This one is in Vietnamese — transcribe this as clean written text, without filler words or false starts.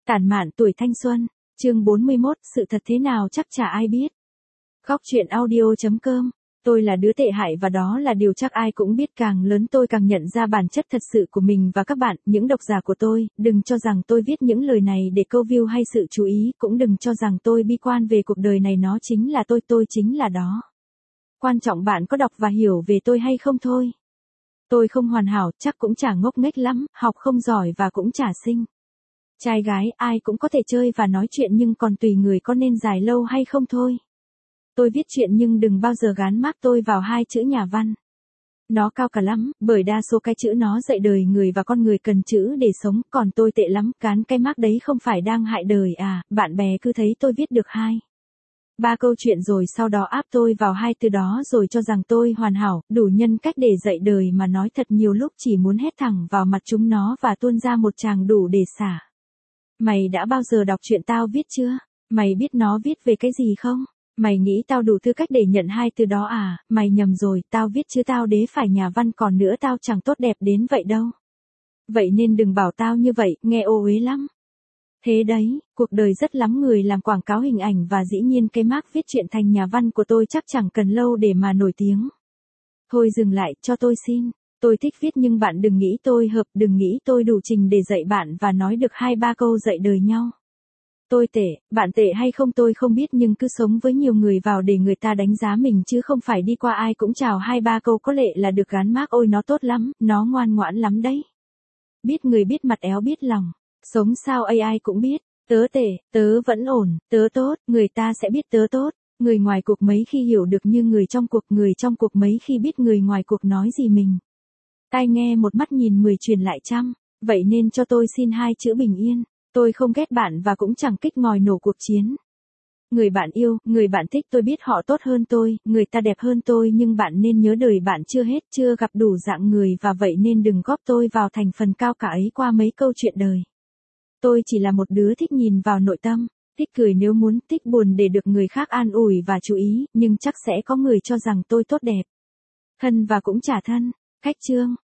Tản mạn tuổi thanh xuân, chương 41, sự thật thế nào chắc chả ai biết. Góc truyện audio.com, tôi là đứa tệ hại và đó là điều chắc ai cũng biết, càng lớn tôi càng nhận ra bản chất thật sự của mình và các bạn, những độc giả của tôi, đừng cho rằng tôi viết những lời này để câu view hay sự chú ý, cũng đừng cho rằng tôi bi quan về cuộc đời này, nó chính là tôi chính là đó. Quan trọng bạn có đọc và hiểu về tôi hay không thôi. Tôi không hoàn hảo, chắc cũng chả ngốc nghếch lắm, học không giỏi và cũng chả xinh. Trai gái, ai cũng có thể chơi và nói chuyện nhưng còn tùy người có nên dài lâu hay không thôi. Tôi viết chuyện nhưng đừng bao giờ gán mác tôi vào hai chữ nhà văn. Nó cao cả lắm, bởi đa số cái chữ nó dạy đời người và con người cần chữ để sống, còn tôi tệ lắm, gán cái mác đấy không phải đang hại đời à, bạn bè cứ thấy tôi viết được 2-3 câu chuyện rồi sau đó áp tôi vào hai từ đó rồi cho rằng tôi hoàn hảo, đủ nhân cách để dạy đời mà nói thật nhiều lúc chỉ muốn hét thẳng vào mặt chúng nó và tuôn ra một tràng đủ để xả. Mày đã bao giờ đọc chuyện tao viết chưa? Mày biết nó viết về cái gì không? Mày nghĩ tao đủ tư cách để nhận hai từ đó à? Mày nhầm rồi, tao viết chứ tao đế phải nhà văn, còn nữa tao chẳng tốt đẹp đến vậy đâu. Vậy nên đừng bảo tao như vậy, nghe ô uế lắm. Thế đấy, cuộc đời rất lắm người làm quảng cáo hình ảnh và dĩ nhiên cái mác viết truyện thành nhà văn của tôi chắc chẳng cần lâu để mà nổi tiếng. Thôi dừng lại, cho tôi xin. Tôi thích viết nhưng bạn đừng nghĩ tôi hợp, đừng nghĩ tôi đủ trình để dạy bạn và nói được 2-3 câu dạy đời nhau. Tôi tệ, bạn tệ hay không tôi không biết nhưng cứ sống với nhiều người vào để người ta đánh giá mình chứ không phải đi qua ai cũng chào 2-3 câu có lệ là được gán mác ôi nó tốt lắm, nó ngoan ngoãn lắm đấy. Biết người biết mặt éo biết lòng, sống sao ai cũng biết, tớ tệ, tớ vẫn ổn, tớ tốt, người ta sẽ biết tớ tốt. Người ngoài cuộc mấy khi hiểu được như người trong cuộc mấy khi biết người ngoài cuộc nói gì mình. Tai nghe một mắt nhìn 10 truyền lại trăm, vậy nên cho tôi xin 2 chữ bình yên. Tôi không ghét bạn và cũng chẳng kích ngòi nổ cuộc chiến. Người bạn yêu, người bạn thích tôi biết họ tốt hơn tôi, người ta đẹp hơn tôi nhưng bạn nên nhớ đời bạn chưa hết, chưa gặp đủ dạng người và vậy nên đừng góp tôi vào thành phần cao cả ấy qua mấy câu chuyện đời. Tôi chỉ là một đứa thích nhìn vào nội tâm, thích cười nếu muốn, thích buồn để được người khác an ủi và chú ý, nhưng chắc sẽ có người cho rằng tôi tốt đẹp. Thân và cũng chả thân. Khách chương.